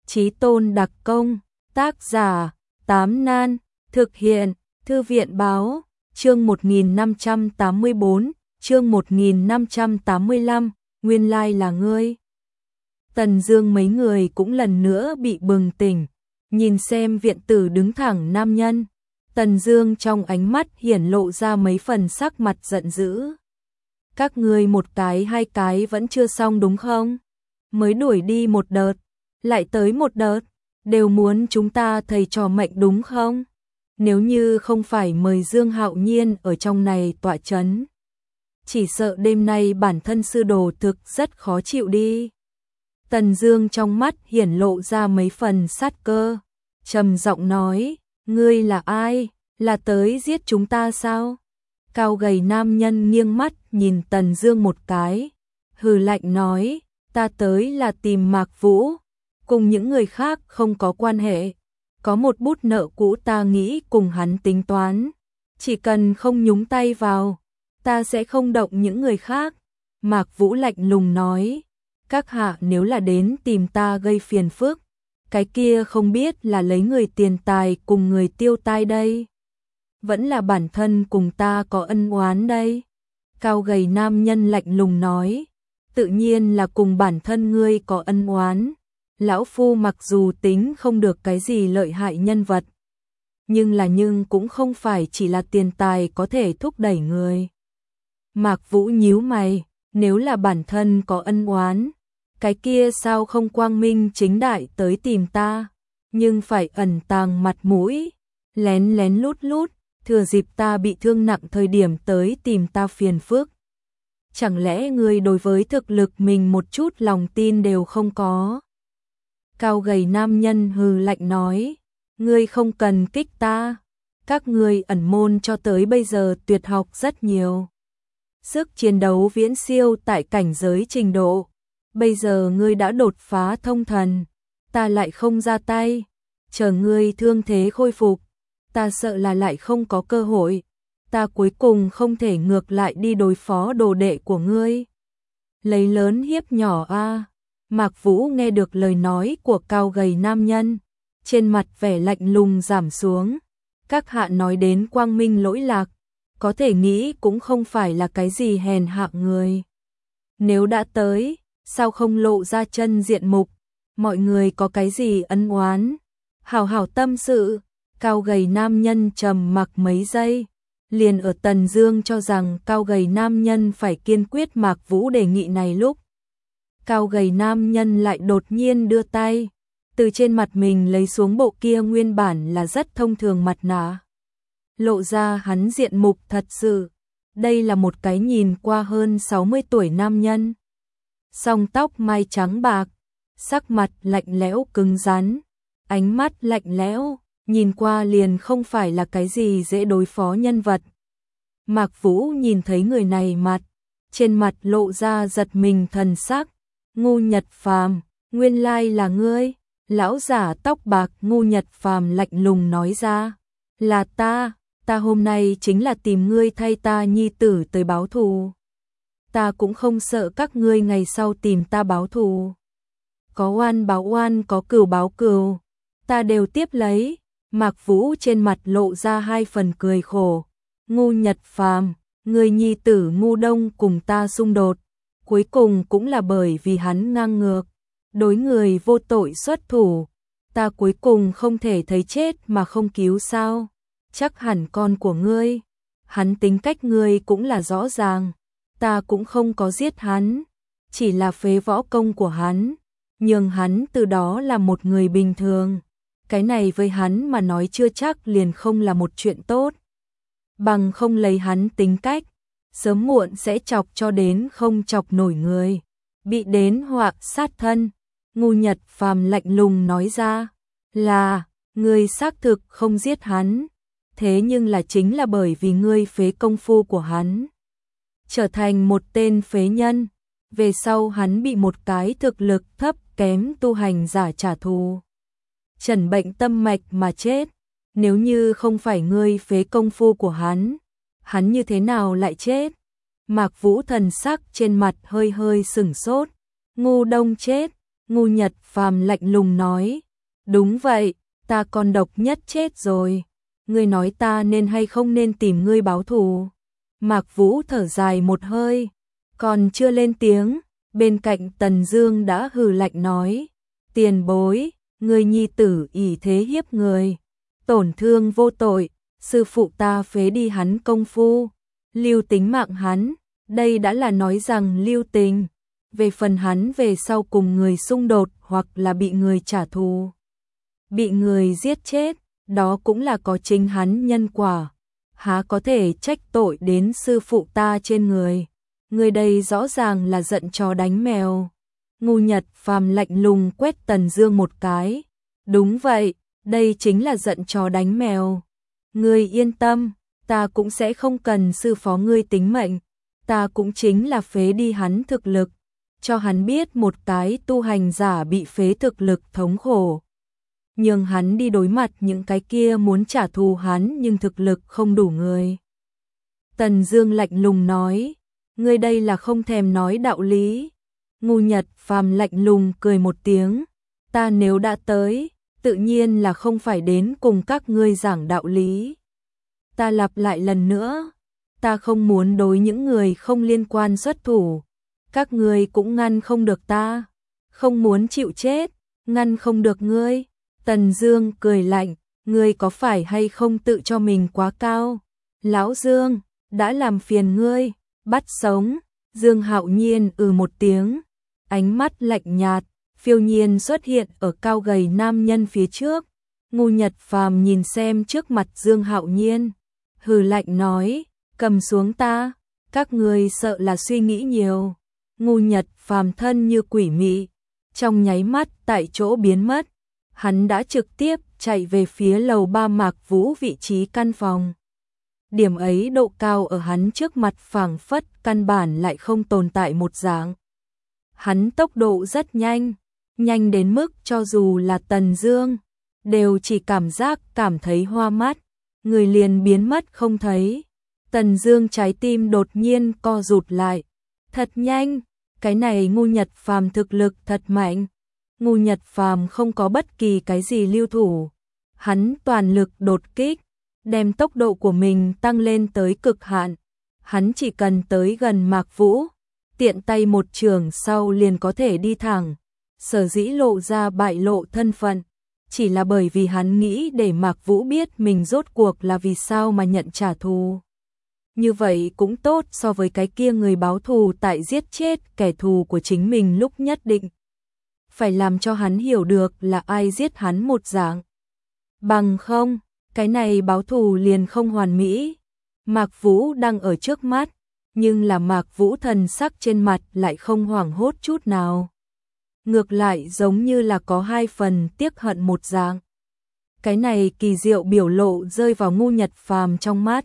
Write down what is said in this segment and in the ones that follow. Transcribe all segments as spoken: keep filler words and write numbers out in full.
Chí tôn đặc công, tác giả, Tám Nan, thực hiện, Thư viện báo, chương một nghìn năm trăm tám mươi tư, chương một nghìn năm trăm tám mươi lăm, nguyên lai là ngươi. Tần Dương mấy người cũng lần nữa bị bừng tỉnh, nhìn xem viện tử đứng thẳng nam nhân. Tần Dương trong ánh mắt hiển lộ ra mấy phần sắc mặt giận dữ. Các ngươi một cái hai cái vẫn chưa xong đúng không? Mới đuổi đi một đợt, lại tới một đợt, đều muốn chúng ta thầy trò mệnh đúng không? Nếu như không phải mời Dương Hạo Nhiên ở trong này tọa chấn, chỉ sợ đêm nay bản thân sư đồ thực rất khó chịu đi. Tần Dương trong mắt hiển lộ ra mấy phần sát cơ, trầm giọng nói, ngươi là ai, là tới giết chúng ta sao? Cao gầy nam nhân nghiêng mắt nhìn Tần Dương một cái, hừ lạnh nói, ta tới là tìm Mạc Vũ, cùng những người khác không có quan hệ. Có một bút nợ cũ ta nghĩ cùng hắn tính toán, chỉ cần không nhúng tay vào, ta sẽ không động những người khác. Mạc Vũ lạnh lùng nói, các hạ nếu là đến tìm ta gây phiền phức, cái kia không biết là lấy người tiền tài cùng người tiêu tai đây, vẫn là bản thân cùng ta có ân oán đây. Cao gầy nam nhân lạnh lùng nói, tự nhiên là cùng bản thân ngươi có ân oán. Lão phu mặc dù tính không được cái gì lợi hại nhân vật, nhưng là nhưng cũng không phải chỉ là tiền tài có thể thúc đẩy người. Mạc Vũ nhíu mày, nếu là bản thân có ân oán, cái kia sao không quang minh chính đại tới tìm ta, nhưng phải ẩn tàng mặt mũi, lén lén lút lút, thừa dịp ta bị thương nặng thời điểm tới tìm ta phiền phức. Chẳng lẽ ngươi đối với thực lực mình một chút lòng tin đều không có? Cao gầy nam nhân hừ lạnh nói, ngươi không cần kích ta, các ngươi ẩn môn cho tới bây giờ tuyệt học rất nhiều, sức chiến đấu viễn siêu tại cảnh giới trình độ, bây giờ ngươi đã đột phá thông thần, ta lại không ra tay, chờ ngươi thương thế khôi phục, ta sợ là lại không có cơ hội, ta cuối cùng không thể ngược lại đi đối phó đồ đệ của ngươi. Lấy lớn hiếp nhỏ a. À. Mạc Vũ nghe được lời nói của cao gầy nam nhân, trên mặt vẻ lạnh lùng giảm xuống. Các hạ nói đến quang minh lỗi lạc, có thể nghĩ cũng không phải là cái gì hèn hạ người. Nếu đã tới, sao không lộ ra chân diện mục, mọi người có cái gì ân oán, hảo hảo tâm sự. Cao gầy nam nhân trầm mặc mấy giây, liền ở Tần Dương cho rằng cao gầy nam nhân phải kiên quyết Mạc Vũ đề nghị này lúc, cao gầy nam nhân lại đột nhiên đưa tay, từ trên mặt mình lấy xuống bộ kia nguyên bản là rất thông thường mặt nạ, lộ ra hắn diện mục thật sự. Đây là một cái nhìn qua hơn sáu mươi tuổi nam nhân, song tóc mai trắng bạc, sắc mặt lạnh lẽo cứng rắn, ánh mắt lạnh lẽo, nhìn qua liền không phải là cái gì dễ đối phó nhân vật. Mạc Vũ nhìn thấy người này mặt, trên mặt lộ ra giật mình thần sắc. Ngô Nhật Phàm, nguyên lai là ngươi. Lão giả tóc bạc Ngô Nhật Phàm lạnh lùng nói ra, là ta, ta hôm nay chính là tìm ngươi thay ta nhi tử tới báo thù. Ta cũng không sợ các ngươi ngày sau tìm ta báo thù. Có oan báo oan, có cừu báo cừu, ta đều tiếp lấy. Mạc Vũ trên mặt lộ ra hai phần cười khổ. Ngô Nhật Phàm, người nhi tử Ngô Đông cùng ta xung đột, cuối cùng cũng là bởi vì hắn ngang ngược, đối người vô tội xuất thủ, ta cuối cùng không thể thấy chết mà không cứu sao? Chắc hẳn con của ngươi, hắn tính cách ngươi cũng là rõ ràng, ta cũng không có giết hắn, chỉ là phế võ công của hắn, nhường hắn từ đó là một người bình thường. Cái này với hắn mà nói chưa chắc liền không là một chuyện tốt. Bằng không lấy hắn tính cách, sớm muộn sẽ chọc cho đến không chọc nổi người, bị đến họa sát thân. Ngô Nhật Phàm lạnh lùng nói ra, là, ngươi xác thực không giết hắn, thế nhưng là chính là bởi vì ngươi phế công phu của hắn, trở thành một tên phế nhân, về sau hắn bị một cái thực lực thấp kém tu hành giả trả thù, trần bệnh tâm mạch mà chết. Nếu như không phải ngươi phế công phu của hắn, hắn như thế nào lại chết? Mạc Vũ thần sắc trên mặt hơi hơi sửng sốt. Ngô Đông chết, Ngu Nhật Phàm lạnh lùng nói, đúng vậy, ta con độc nhất chết rồi. Ngươi nói ta nên hay không nên tìm ngươi báo thù? Mạc Vũ thở dài một hơi, còn chưa lên tiếng, bên cạnh Tần Dương đã hừ lạnh nói, tiền bối, ngươi nhi tử ỷ thế hiếp người, tổn thương vô tội, sư phụ ta phế đi hắn công phu, lưu tính mạng hắn, đây đã là nói rằng lưu tình. Về phần hắn về sau cùng người xung đột hoặc là bị người trả thù, bị người giết chết, đó cũng là có chính hắn nhân quả, há có thể trách tội đến sư phụ ta trên người. Người đây rõ ràng là giận chó đánh mèo. Ngu Nhật Phàm lạnh lùng quét Tần Dương một cái. Đúng vậy, đây chính là giận chó đánh mèo. Ngươi yên tâm, ta cũng sẽ không cần sư phó ngươi tính mệnh, ta cũng chính là phế đi hắn thực lực, cho hắn biết một cái tu hành giả bị phế thực lực thống khổ. Nhưng hắn đi đối mặt những cái kia muốn trả thù hắn nhưng thực lực không đủ người. Tần Dương lạnh lùng nói, ngươi đây là không thèm nói đạo lý. Ngu Nhật Phàm lạnh lùng cười một tiếng, ta nếu đã tới, tự nhiên là không phải đến cùng các ngươi giảng đạo lý. Ta lặp lại lần nữa, ta không muốn đối những người không liên quan xuất thủ, các ngươi cũng ngăn không được ta, không muốn chịu chết, ngăn không được ngươi. Tần Dương cười lạnh, ngươi có phải hay không tự cho mình quá cao? Lão Dương, đã làm phiền ngươi, bắt sống. Dương Hạo Nhiên ừ một tiếng, ánh mắt lạnh nhạt, phiêu nhiên xuất hiện ở cao gầy nam nhân phía trước. Ngu Nhật Phàm nhìn xem trước mặt Dương Hạo Nhiên, hừ lạnh nói, cầm xuống ta, các ngươi sợ là suy nghĩ nhiều. Ngu Nhật Phàm thân như quỷ mị, trong nháy mắt tại chỗ biến mất. Hắn đã trực tiếp chạy về phía lầu ba Mạc Vũ vị trí căn phòng. Điểm ấy độ cao ở hắn trước mặt phảng phất căn bản lại không tồn tại một dạng. Hắn tốc độ rất nhanh, nhanh đến mức cho dù là Tần Dương đều chỉ cảm giác cảm thấy hoa mắt, người liền biến mất không thấy. Tần Dương trái tim đột nhiên co rụt lại. Thật nhanh, cái này Ngu Nhật Phàm thực lực thật mạnh. Ngu Nhật Phàm không có bất kỳ cái gì lưu thủ, hắn toàn lực đột kích, đem tốc độ của mình tăng lên tới cực hạn. Hắn chỉ cần tới gần Mạc Vũ, tiện tay một trường sau liền có thể đi thẳng. Sở dĩ lộ ra bại lộ thân phận, chỉ là bởi vì hắn nghĩ để Mạc Vũ biết mình rốt cuộc là vì sao mà nhận trả thù. Như vậy cũng tốt so với cái kia người báo thù tại giết chết kẻ thù của chính mình lúc nhất định phải làm cho hắn hiểu được là ai giết hắn một dạng. Bằng không, cái này báo thù liền không hoàn mỹ. Mạc Vũ đang ở trước mắt, nhưng là Mạc Vũ thần sắc trên mặt lại không hoảng hốt chút nào. Ngược lại giống như là có hai phần tiếc hận một dạng. Cái này kỳ diệu biểu lộ rơi vào Ngu Nhật Phàm trong mắt,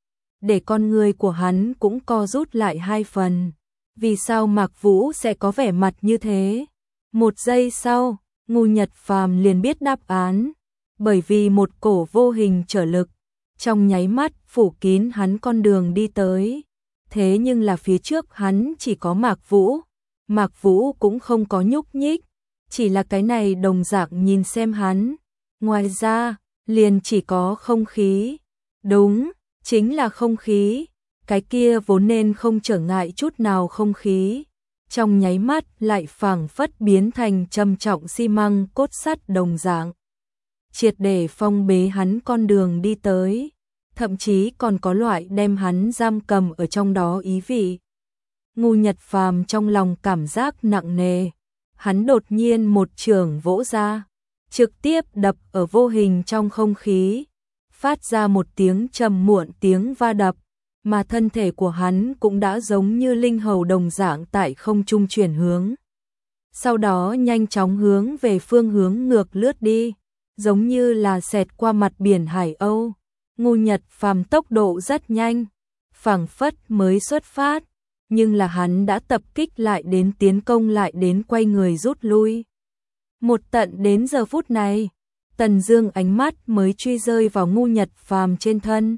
để con người của hắn cũng co rút lại hai phần. Vì sao Mạc Vũ sẽ có vẻ mặt như thế? Một giây sau, Ngu Nhật Phàm liền biết đáp án, bởi vì một cổ vô hình trở lực trong nháy mắt phủ kín hắn con đường đi tới. Thế nhưng là phía trước hắn chỉ có Mạc Vũ, Mạc Vũ cũng không có nhúc nhích, chỉ là cái này đồng dạng nhìn xem hắn. Ngoài ra, liền chỉ có không khí. Đúng, chính là không khí, cái kia vốn nên không trở ngại chút nào không khí, trong nháy mắt lại phảng phất biến thành trầm trọng xi măng cốt sắt đồng dạng, triệt để phong bế hắn con đường đi tới, thậm chí còn có loại đem hắn giam cầm ở trong đó ý vị. Ngu Nhật Phàm trong lòng cảm giác nặng nề, hắn đột nhiên một chưởng vỗ ra, trực tiếp đập ở vô hình trong không khí, phát ra một tiếng trầm muộn tiếng va đập, mà thân thể của hắn cũng đã giống như linh hầu đồng dạng tại không trung chuyển hướng. Sau đó nhanh chóng hướng về phương hướng ngược lướt đi, giống như là xẹt qua mặt biển Hải Âu. Ngu Nhật Phàm tốc độ rất nhanh, phảng phất mới xuất phát, nhưng là hắn đã tập kích lại đến tiến công lại đến quay người rút lui. Một tận đến giờ phút này, Tần Dương ánh mắt mới truy rơi vào Ngu Nhật Phàm trên thân.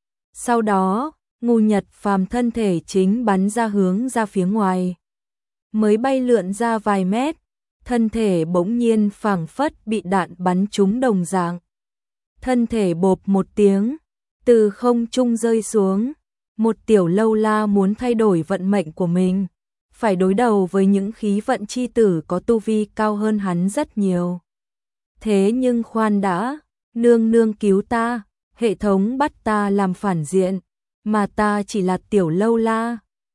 Sau đó, Ngu Nhật Phàm thân thể chính bắn ra hướng ra phía ngoài, mới bay lượn ra vài mét, thân thể bỗng nhiên phảng phất bị đạn bắn trúng đồng dạng. Thân thể bộp một tiếng, từ không trung rơi xuống. Một tiểu lâu la muốn thay đổi vận mệnh của mình, phải đối đầu với những khí vận chi tử có tu vi cao hơn hắn rất nhiều. Thế nhưng khoan đã, nương nương cứu ta, hệ thống bắt ta làm phản diện, mà ta chỉ là tiểu lâu la.